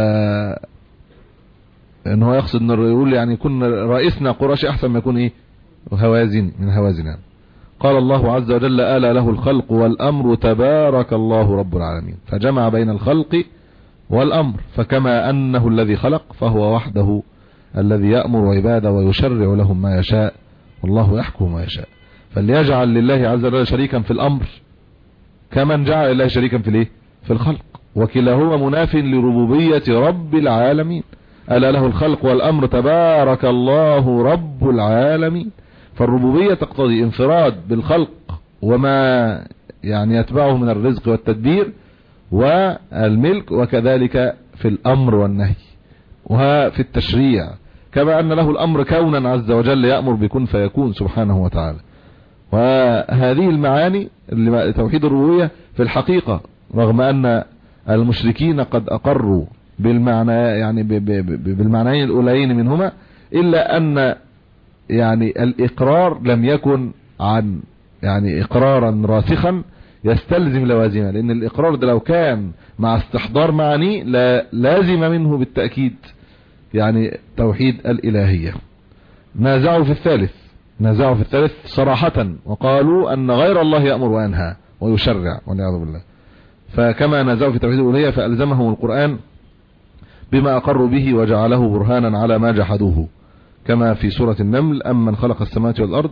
ان هو يقصد انه يقول يعني يكون رئيسنا قريش احسن ما يكون ايه هوازن من هوازن يعني. قال الله عز وجل: آل له الخلق والامر تبارك الله رب العالمين، فجمع بين الخلق والامر، فكما انه الذي خلق فهو وحده الذي يأمر عباده ويشرع لهم ما يشاء، والله يحكم ما يشاء. فليجعل لله عز وجل شريكا في الامر كمن جعل لله شريكا في الايه في الخلق، وكلاهما مناف لربوبية رب العالمين. ألا له الخلق والأمر تبارك الله رب العالمين. فالربوبية تقتضي انفراد بالخلق وما يعني يتبعه من الرزق والتدبير والملك، وكذلك في الأمر والنهي وفي التشريع، كما أن له الأمر كونا عز وجل يأمر بكن فيكون سبحانه وتعالى. وهذه المعاني توحيد الربوبية في الحقيقة، رغم أن المشركين قد أقروا بالمعنى يعني بالمعنيين الأولين منهما، إلا أن يعني الإقرار لم يكن عن يعني إقرارا راسخا يستلزم لوازمه، لأن الإقرار ده لو كان مع استحضار معاني لا لازم منه بالتأكيد يعني توحيد الإلهية. نازعوا في الثالث نازعوا في الثالث صراحة، وقالوا أن غير الله يأمر وينهى ويشرع والعياذ بالله. فكما نازعوا في توحيد الألوهية فألزمهم القرآن بما أقروا به وجعله برهانا على ما جحدوه، كما في سورة النمل: أمن خلق السماوات والأرض،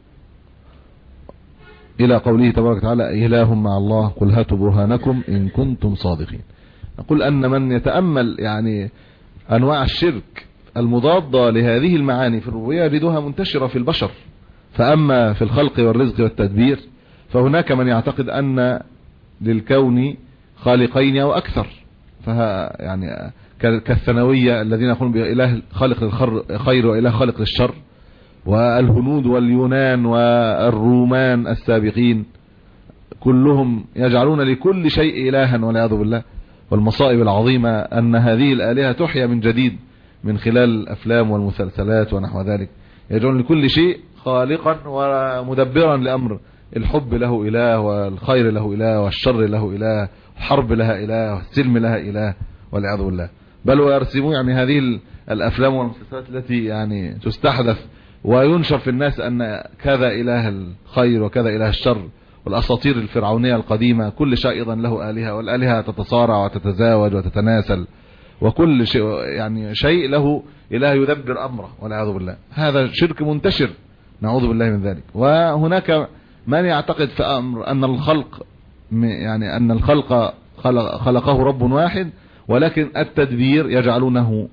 إلى قوله تبارك وتعالى: إله مع الله قل هاتوا برهانكم إن كنتم صادقين. نقول أن من يتأمل يعني أنواع الشرك المضادة لهذه المعاني في الربوبية يجدها منتشرة في البشر. فأما في الخلق والرزق والتدبير فهناك من يعتقد أن للكون خالقين أو أكثر، فها يعني كالثانوية الذين يقولون بإله خالق للخير وإله خالق للشر، والهنود واليونان والرومان السابقين كلهم يجعلون لكل شيء إلها والعياذ بالله. والمصائب العظيمة أن هذه الآلهة تحيا من جديد من خلال الأفلام والمسلسلات ونحو ذلك، يجعلون لكل شيء خالقا ومدبرا لأمر. الحب له إله، والخير له إله، والشر له إله، الحرب لها إله، والسلم لها إله والعياذ بالله. بل ويرسمون يعني هذه الأفلام والمسلسلات التي يعني تستحدث وينشر في الناس أن كذا إله الخير وكذا إله الشر، والأساطير الفرعونية القديمة كل شيء أيضا له آلهة، والآلهة تتصارع وتتزاوج وتتناسل، وكل شيء يعني شيء له إله يدبر أمره والعياذ بالله. هذا شرك منتشر نعوذ بالله من ذلك. وهناك من يعتقد في أمر أن الخلق يعني أن الخلق خلق خلقه رب واحد، ولكن التدبير يجعلونه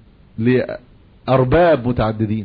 لأرباب متعددين،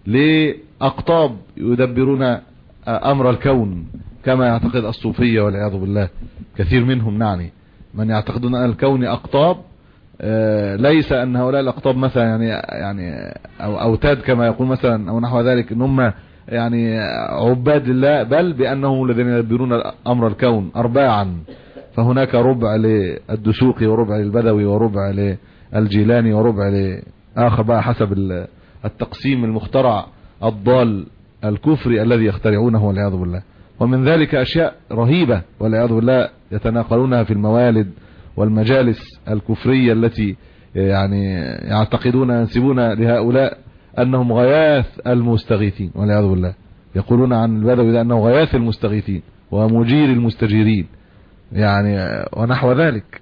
لأقطاب يدبرون أمر الكون، كما يعتقد الصوفية والعياذ بالله كثير منهم. نعني من يعتقدون أن الكون أقطاب، ليس أن هؤلاء الأقطاب مثلا يعني يعني أو أوتاد كما يقول مثلا أو نحو ذلك أن هم يعني عباد لله، بل بأنهم الذين يدبرون أمر الكون أرباعا. فهناك ربع للدسوقي وربع للبدوي وربع للجيلاني وربع لآخر بقى حسب التقسيم المخترع الضال الكفري الذي يخترعونه والعياذ بالله. ومن ذلك أشياء رهيبة والعياذ بالله يتناقلونها في الموالد والمجالس الكفرية التي يعني يعتقدون ينسبون لهؤلاء أنهم غياث المستغيثين والعياذ بالله. يقولون عن البدوي أنه غياث المستغيثين ومجير المستجيرين يعني ونحو ذلك.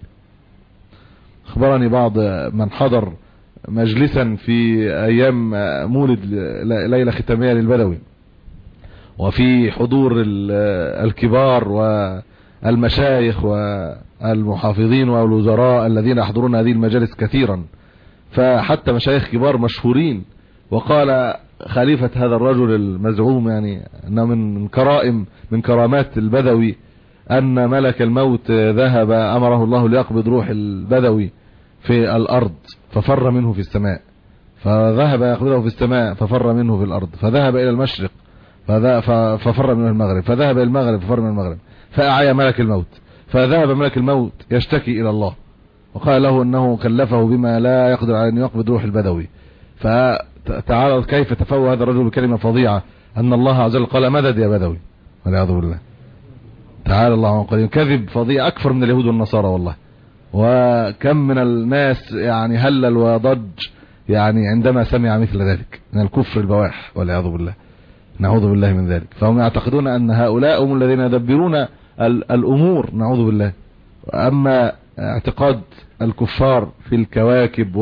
أخبرني بعض من حضر مجلسا في أيام مولد ليلة ختامية للبدوي، وفي حضور الكبار المشايخ والمحافظين والوزراء الذين يحضرون هذه المجالس كثيرا، فحتى مشايخ كبار مشهورين. وقال خليفة هذا الرجل المزعوم يعني أنه من كرائم من كرامات البدوي أن ملك الموت ذهب أمره الله ليقبض روح البدوي في الأرض ففر منه في السماء، فذهب يقبضه في السماء ففر منه في الأرض، فذهب إلى المشرق ففر منه المغرب، فذهب إلى المغرب ففر من المغرب، فأعيا ملك الموت، فذهب ملك الموت يشتكي إلى الله وقال له أنه كلفه بما لا يقدر على أن يقبض روح البدوي. فتعالى كيف تفوه هذا الرجل بكلمة فظيعة أن الله عز وجل قال مدد يا بدوي، والعياذ بالله. تعالى الله عن قليل، كذب فظيع أكثر من اليهود والنصارى والله. وكم من الناس يعني هلل وضج يعني عندما سمع مثل ذلك من الكفر البواح والعياذ بالله، نعوذ بالله من ذلك. فهم يعتقدون أن هؤلاء هم الذين يدبرون الأمور، نعوذ بالله. أما اعتقاد الكفار في الكواكب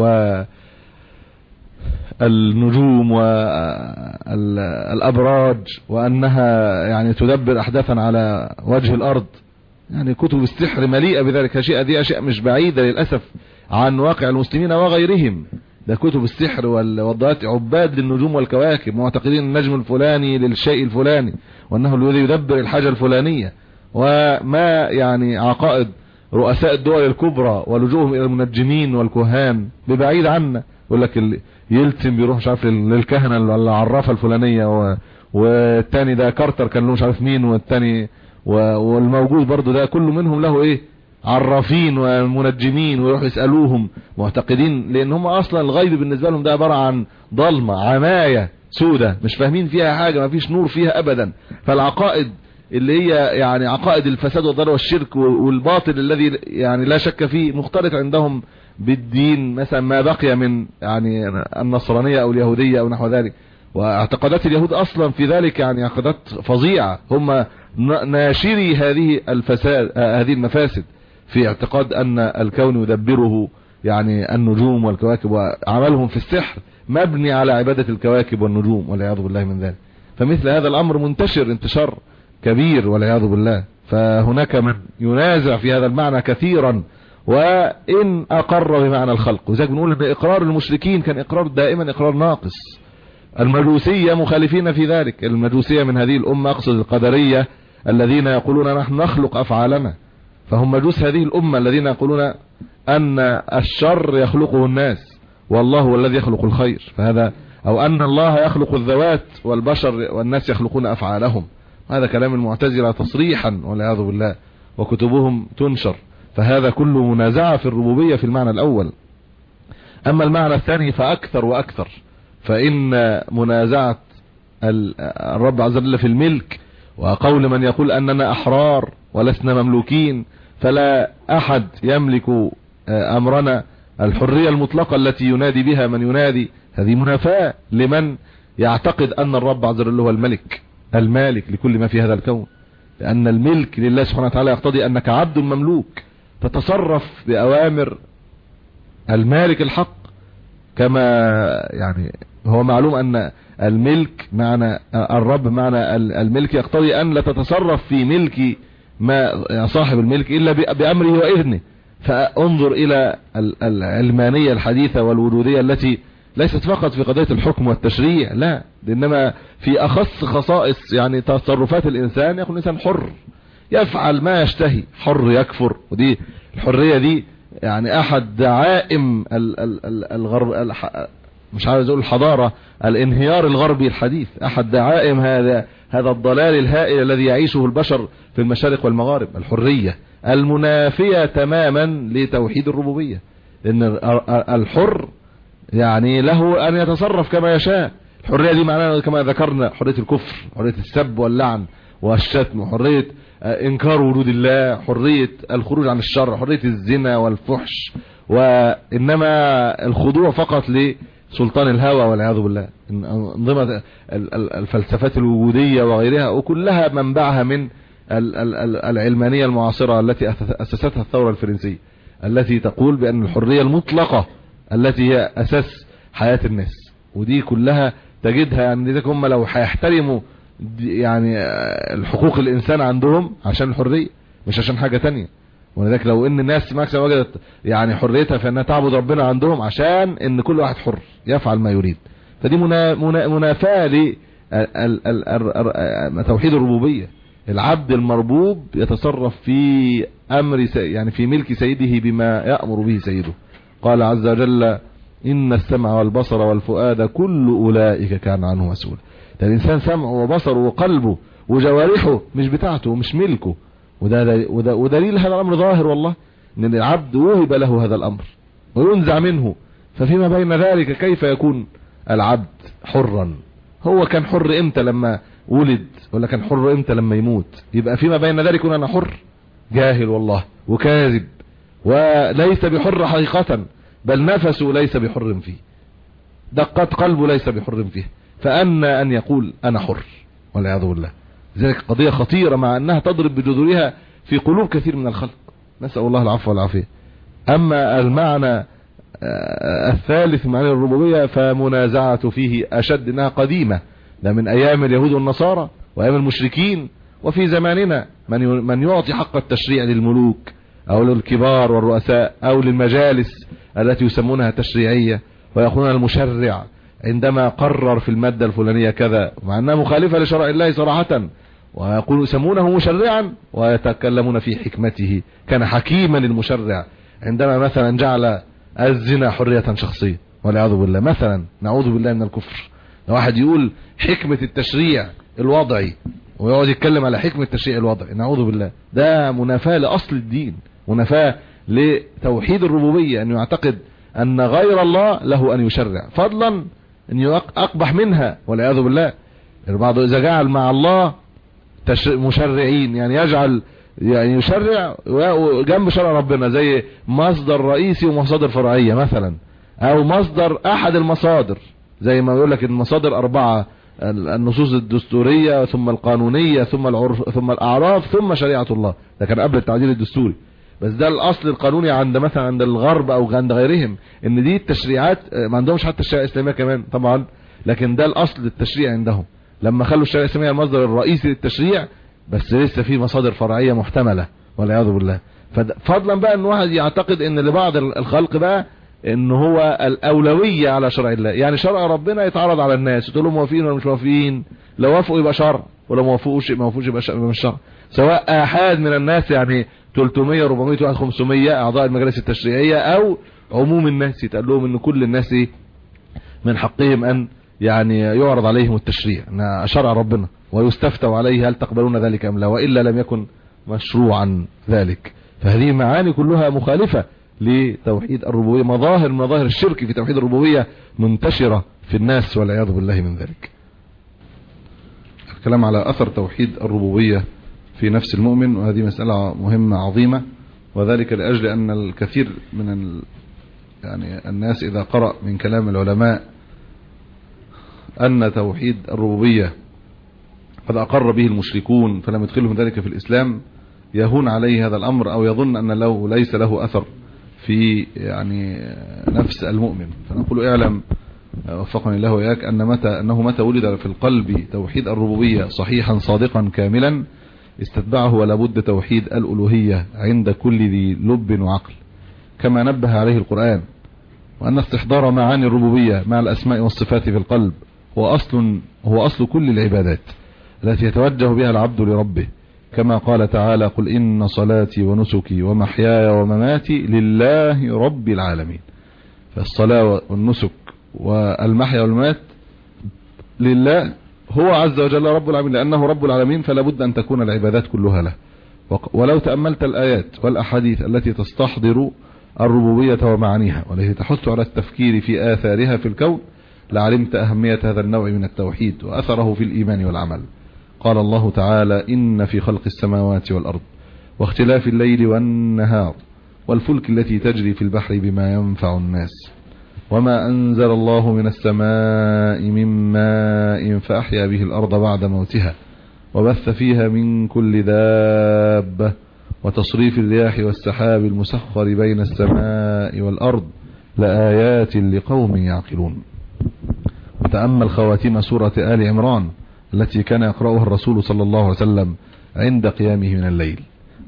والنجوم والأبراج وأنها يعني تدبر أحداثا على وجه الأرض، يعني كتب السحر مليئة بذلك. أشياء دي أشياء مش بعيدة للأسف عن واقع المسلمين وغيرهم. ده كتب السحر والضلالات، عباد للنجوم والكواكب، معتقدين النجم الفلاني للشيء الفلاني وأنه الذي يدبر الحاجة الفلانية. وما يعني عقائد رؤساء الدول الكبرى ولجوءهم إلى المنجمين والكهان ببعيد عنا. يقول لك يلتم بيروح مش عارف للكهنة العرافة الفلانية، والتاني ده كارتر كان له مش عارف مين، والتاني والموجود برضو ده كل منهم له ايه عرافين ومنجمين، ويروحوا يسألوهم معتقدين، لان هم اصلا الغيب بالنسبة لهم ده عبارة عن ضلمة عماية سودة مش فاهمين فيها حاجة، ما فيش نور فيها ابدا. فالعقائد اللي هي يعني عقائد الفساد والضلال والشرك والباطل الذي يعني لا شك فيه مختلط عندهم بالدين، مثلا ما بقي من يعني النصرانية او اليهودية او نحو ذلك. واعتقادات اليهود اصلا في ذلك يعني اعتقادات فظيعة، هم ناشري هذه الفساد هذه المفاسد في اعتقاد ان الكون يدبره يعني النجوم والكواكب، وعملهم في السحر مبني على عبادة الكواكب والنجوم والعياذ بالله من ذلك. فمثل هذا الامر منتشر انتشار كبير والعياذ بالله. فهناك من ينازع في هذا المعنى كثيرا، وان اقر بمعنى الخلق. وذلك بنقول ان اقرار المشركين كان اقرار دائما اقرار ناقص. المجوسية مخالفين في ذلك، المجوسية من هذه الامة، اقصد القدرية الذين يقولون نحن نخلق افعالنا، فهم مجوس هذه الامة الذين يقولون ان الشر يخلقه الناس والله هو الذي يخلق الخير، فهذا او ان الله يخلق الذوات والبشر والناس يخلقون افعالهم. هذا كلام المعتزلة تصريحا والعياذ بالله، وكتبهم تنشر. فهذا كله منازعة في الربوبية في المعنى الاول. اما المعنى الثاني فاكثر واكثر، فان منازعة الرب عز وجل في الملك، وقول من يقول اننا احرار ولسنا مملوكين، فلا احد يملك امرنا، الحرية المطلقة التي ينادي بها من ينادي، هذه منافاة لمن يعتقد ان الرب عز وجل هو الملك المالك لكل ما في هذا الكون. لان الملك لله سبحانه وتعالى يقتضي انك عبد مملوك تتصرف باوامر المالك الحق، كما يعني هو معلوم ان الملك معنى الرب معنى الملك يقتضي ان لا تتصرف في ملك ما صاحب الملك الا بامره واذنه. فانظر الى العلمانية الحديثة والوجودية التي ليست فقط في قضية الحكم والتشريع، لا، انما في اخص خصائص يعني تصرفات الانسان. يكون الانسان حر يفعل ما يشتهي، حر يكفر. ودي الحرية دي يعني احد دعائم الغرب، مش عاوز اقول الحضارة، الانهيار الغربي الحديث، احد دعائم هذا هذا الضلال الهائل الذي يعيشه البشر في المشارق والمغارب. الحرية المنافية تماما لتوحيد الربوبية، لان الحر يعني له ان يتصرف كما يشاء. الحرية دي معناها كما ذكرنا حرية الكفر، حرية السب واللعن والشتم، حرية انكار وجود الله، حرية الخروج عن الشر، حرية الزنا والفحش، وانما الخضوع فقط لسلطان الهوى والعياذ بالله. انظمة الفلسفات الوجودية وغيرها وكلها منبعها من العلمانية المعاصرة التي أسستها الثورة الفرنسية، التي تقول بأن الحرية المطلقة التي هي أساس حياة الناس. ودي كلها تجدها يعني لذلك هم لو هيحترموا يعني الحقوق الإنسان عندهم عشان الحرية، مش عشان حاجة تانية. ولذلك لو ان الناس ماكسيمم وجدت يعني حريتها في انها تعبد ربنا عندهم عشان ان كل واحد حر يفعل ما يريد، فدي منا منا منافاة لتوحيد الربوبية. العبد المربوب يتصرف في امر يعني في ملك سيده بما يأمر به سيده. قال عز وجل ان السمع والبصر والفؤاد كل اولئك كان عنه مسؤولا. ده الانسان سمعه وبصره وقلبه وجوارحه مش بتاعته مش ملكه، وده وده ودليل هذا الامر ظاهر والله، ان العبد وهب له هذا الامر وينزع منه. ففيما بين ذلك كيف يكون العبد حرا؟ هو كان حر امتى لما ولد، ولا كان حر امتى لما يموت؟ يبقى فيما بين ذلك يكون انا حر؟ جاهل والله وكاذب، وليس بحر حقيقة، بل نفسه ليس بحر فيه، دقات قلبه ليس بحر فيه، فأن أن يقول أنا حر والعياذ بالله. ذلك قضية خطيرة مع أنها تضرب بجذورها في قلوب كثير من الخلق، نسأل الله العفو والعافية. أما المعنى الثالث معنى الربوبية فمنازعة فيه أشد، أنها قديمة، ده من أيام اليهود والنصارى وأيام المشركين، وفي زماننا من من يعطي حق التشريع للملوك أو للكبار والرؤساء أو للمجالس التي يسمونها تشريعية، ويقولون المشرع عندما قرر في المادة الفلانية كذا مع أنها مخالفة لشرع الله صراحة، ويقولون يسمونه مشرعا ويتكلمون في حكمته. كان حكيما المشرع عندما مثلا جعل الزنا حرية شخصية والعياذ بالله مثلا، نعوذ بالله من الكفر. لو واحد يقول حكمة التشريع الوضعي ويقعد يتكلم على حكمة التشريع الوضعي، نعوذ بالله، ده منافاة لأصل الدين، منافاة لتوحيد الربوبية، أن يعتقد أن غير الله له أن يشرع، فضلا أن يقبح منها والعياذ بالله. البعض إذا جعل مع الله مشرعين، يعني يجعل يعني يشرع جنب شرع ربنا زي مصدر رئيسي ومصادر فرعية مثلا، او مصدر احد المصادر، زي ما يقول لك المصادر اربعة: النصوص الدستورية ثم القانونية ثم العرف ثم الاعراف ثم شريعة الله. ده كان قبل التعديل الدستوري، بس ده الاصل القانوني عند مثلا عند الغرب او عند غيرهم، ان دي التشريعات ما عندهمش حتى الشريعة الاسلامية كمان طبعا، لكن ده الاصل التشريع عندهم. لما خلوا الشريعة الاسلامية المصدر الرئيسي للتشريع، بس لسه في مصادر فرعية محتملة والعياذ بالله. فضلا بقى ان واحد يعتقد ان لبعض الخلق بقى ان هو الاولوية على شرع الله، يعني شرع ربنا يتعرض على الناس تقول لهم موافقين ولا مش موافقين، لو وافقوا يبقى شرع، ولو ما وافقوش ما وافقوش يبقى مش شرع. سواء احاد من الناس يعني ثلاثمية أربعمية واحد خمسمية اعضاء المجالس التشريعية، او عموم الناس يتقال لهم ان كل الناس من حقهم ان يعني يعرض عليهم التشريع ان شرع ربنا ويستفتوا عليه هل تقبلون ذلك ام لا، والا لم يكن مشروعا ذلك. فهذه معاني كلها مخالفة لتوحيد الربوبية، مظاهر مظاهر الشرك في توحيد الربوبية منتشرة في الناس والعياذ بالله من ذلك. الكلام على اثر توحيد الربوبية في نفس المؤمن، وهذه مسألة مهمة عظيمة، وذلك لأجل أن الكثير من ال... يعني الناس إذا قرأ من كلام العلماء أن توحيد الربوبية قد أقر به المشركون فلم يدخلهم ذلك في الإسلام، يهون عليه هذا الأمر أو يظن أن له ليس له أثر في يعني نفس المؤمن. فنقول اعلم وفقني الله وإياك أن متى أنه متى ولد في القلب توحيد الربوبية صحيحا صادقا كاملا استتبعه ولا بد توحيد الألوهية عند كل ذي لب وعقل، كما نبه عليه القرآن، وأن استحضار معاني الربوبية مع الأسماء والصفات في القلب هو أصل هو أصل كل العبادات التي يتوجه بها العبد لربه، كما قال تعالى: قل إن صلاتي ونسكي ومحياي ومماتي لله رب العالمين. فالصلاة والنسك والمحيا والممات لله، هو عز وجل رب العالمين، لأنه رب العالمين فلا بد أن تكون العبادات كلها له. ولو تأملت الآيات والأحاديث التي تستحضر الربوبية ومعانيها والتي تحث على التفكير في آثارها في الكون لعلمت أهمية هذا النوع من التوحيد وأثره في الإيمان والعمل. قال الله تعالى: إن في خلق السماوات والأرض واختلاف الليل والنهار والفلك التي تجري في البحر بما ينفع الناس وما أنزل الله من السماء من ماء فأحيا به الأرض بعد موتها وبث فيها من كل دابة وتصريف الرياح والسحاب المسخر بين السماء والأرض لآيات لقوم يعقلون. وتأمل خواتيم سورة آل عمران التي كان يقرأها الرسول صلى الله عليه وسلم عند قيامه من الليل،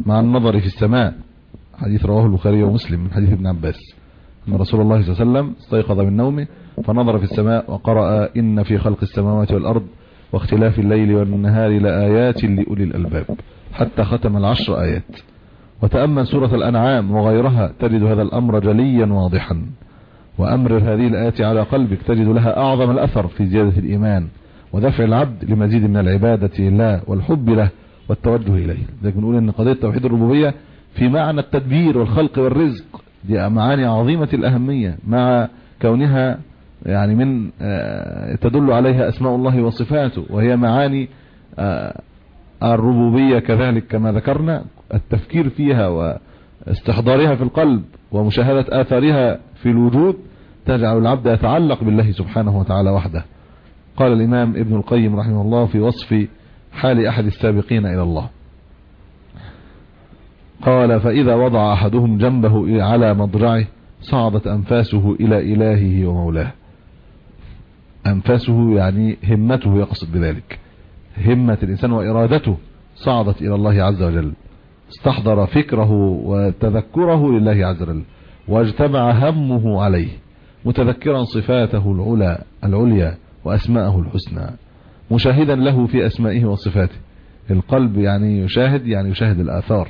مع النظر في السماء. حديث رواه البخاري ومسلم من حديث ابن عباس أن رسول الله صلى الله عليه وسلم استيقظ من نومه فنظر في السماء وقرأ إن في خلق السماوات والأرض واختلاف الليل والنهار لآيات لأولي الألباب حتى ختم العشر آيات. وتأمل سورة الأنعام وغيرها تجد هذا الأمر جليا واضحا، وأمر هذه الآيات على قلبك تجد لها أعظم الأثر في زيادة الإيمان ودفع العبد لمزيد من العبادة لله والحب له والتوجه إليه. لذلك بنقول أن قضية توحيد الربوبية في معنى التدبير والخلق والرزق دي معاني عظيمة الأهمية، مع كونها يعني من تدل عليها أسماء الله وصفاته، وهي معاني الربوبية كذلك كما ذكرنا. التفكير فيها واستحضارها في القلب ومشاهدة آثارها في الوجود تجعل العبد يتعلق بالله سبحانه وتعالى وحده. قال الإمام ابن القيم رحمه الله في وصف حال أحد السابقين إلى الله، قال: فإذا وضع أحدهم جنبه على مضجعه صعدت أنفاسه إلى إلهه ومولاه. أنفاسه يعني همته، يقصد بذلك همة الإنسان وإرادته صعدت إلى الله عز وجل، استحضر فكره وتذكره لله عز وجل واجتمع همه عليه، متذكرا صفاته العلى العليا وأسماءه الحسنى، مشاهدا له في أسمائه وصفاته. القلب يعني يشاهد، يعني يشاهد الآثار،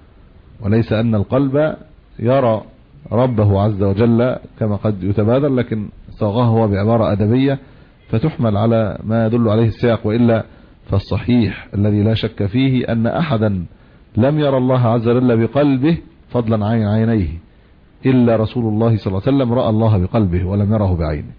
وليس أن القلب يرى ربه عز وجل كما قد يتبادر، لكن صاغها هو بعبارة أدبية فتحمل على ما يدل عليه السياق. وإلا فالصحيح الذي لا شك فيه أن أحدا لم يرى الله عز وجل بقلبه فضلا عن عينيه إلا رسول الله صلى الله عليه وسلم رأى الله بقلبه ولم يره بعينه.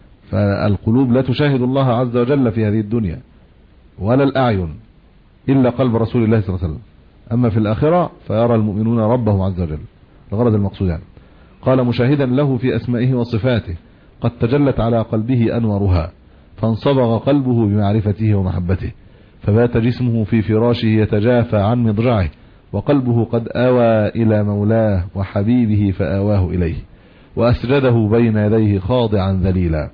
فالقلوب لا تشاهد الله عز وجل في هذه الدنيا ولا الأعين إلا قلب رسول الله صلى الله عليه وسلم. أما في الآخرة فيرى المؤمنون ربهم عز وجل. الغرض المقصود يعني قال: مشاهدا له في أسمائه وصفاته قد تجلت على قلبه أنوارها فانصبغ قلبه بمعرفته ومحبته، فبات جسمه في فراشه يتجافى عن مضجعه وقلبه قد آوى إلى مولاه وحبيبه فآواه إليه، وأسجده بين يديه خاضعا ذليلا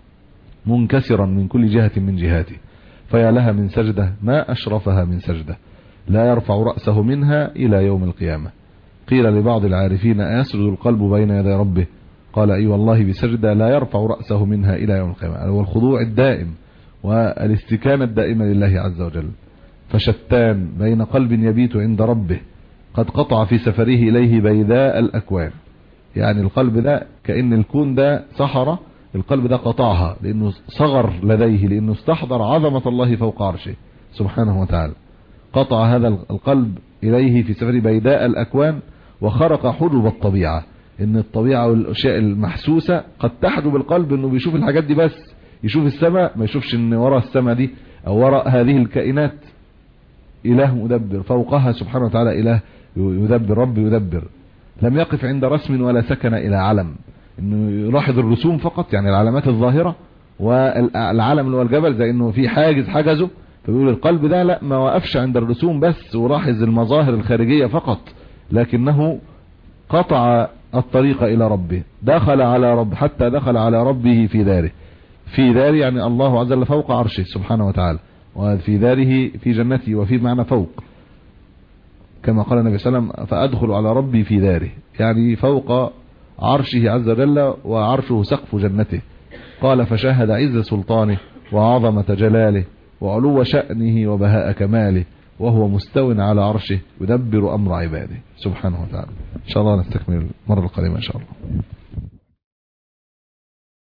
منكسرا من كل جهة من جهاته، فيا لها من سجدة ما أشرفها من سجدة لا يرفع رأسه منها إلى يوم القيامة. قيل لبعض العارفين: أيسجد القلب بين يدي ربه؟ قال: أي والله بسجدة لا يرفع رأسه منها إلى يوم القيامة. هو الخضوع الدائم والاستكانة الدائمة لله عز وجل. فشتان بين قلب يبيت عند ربه قد قطع في سفره إليه بيداء الأكوان، يعني القلب ده كأن الكون ده صحراء، القلب ده قطعها لأنه صغر لديه، لأنه استحضر عظمة الله فوق عرشه سبحانه وتعالى. قطع هذا القلب إليه في سفر بيداء الأكوان وخرق حجب الطبيعة، إن الطبيعة والأشياء المحسوسة قد تحجب القلب، إنه بيشوف الحاجات دي بس، يشوف السماء ما يشوفش إن وراء السماء دي أو وراء هذه الكائنات إله مدبر، فوقها سبحانه وتعالى إله يدبر، رب يدبر. لم يقف عند رسم ولا سكن إلى علم، إنه يلاحظ الرسوم فقط، يعني العلامات الظاهرة، والعلم اللي هو الجبل زي إنه في حاجز حجزه. فبيقول القلب ده لا، ما وقفش عند الرسوم بس ولاحظ المظاهر الخارجية فقط، لكنه قطع الطريق إلى ربه، دخل على رب حتى دخل على ربه في داره. في داره يعني الله عز وجل فوق عرشه سبحانه وتعالى، وفي داره في جنته، وفي معنى فوق، كما قال النبي صلى الله عليه وسلم: فأدخل على ربي في داره، يعني فوق عرشه عز وجل، وعرشه سقف جنته. قال: فشاهد عز سلطانه وعظمة جلاله وعلو شأنه وبهاء كماله وهو مستو على عرشه يدبر أمر عباده سبحانه وتعالى. إن شاء الله نستكمل المرة القادمة إن شاء الله.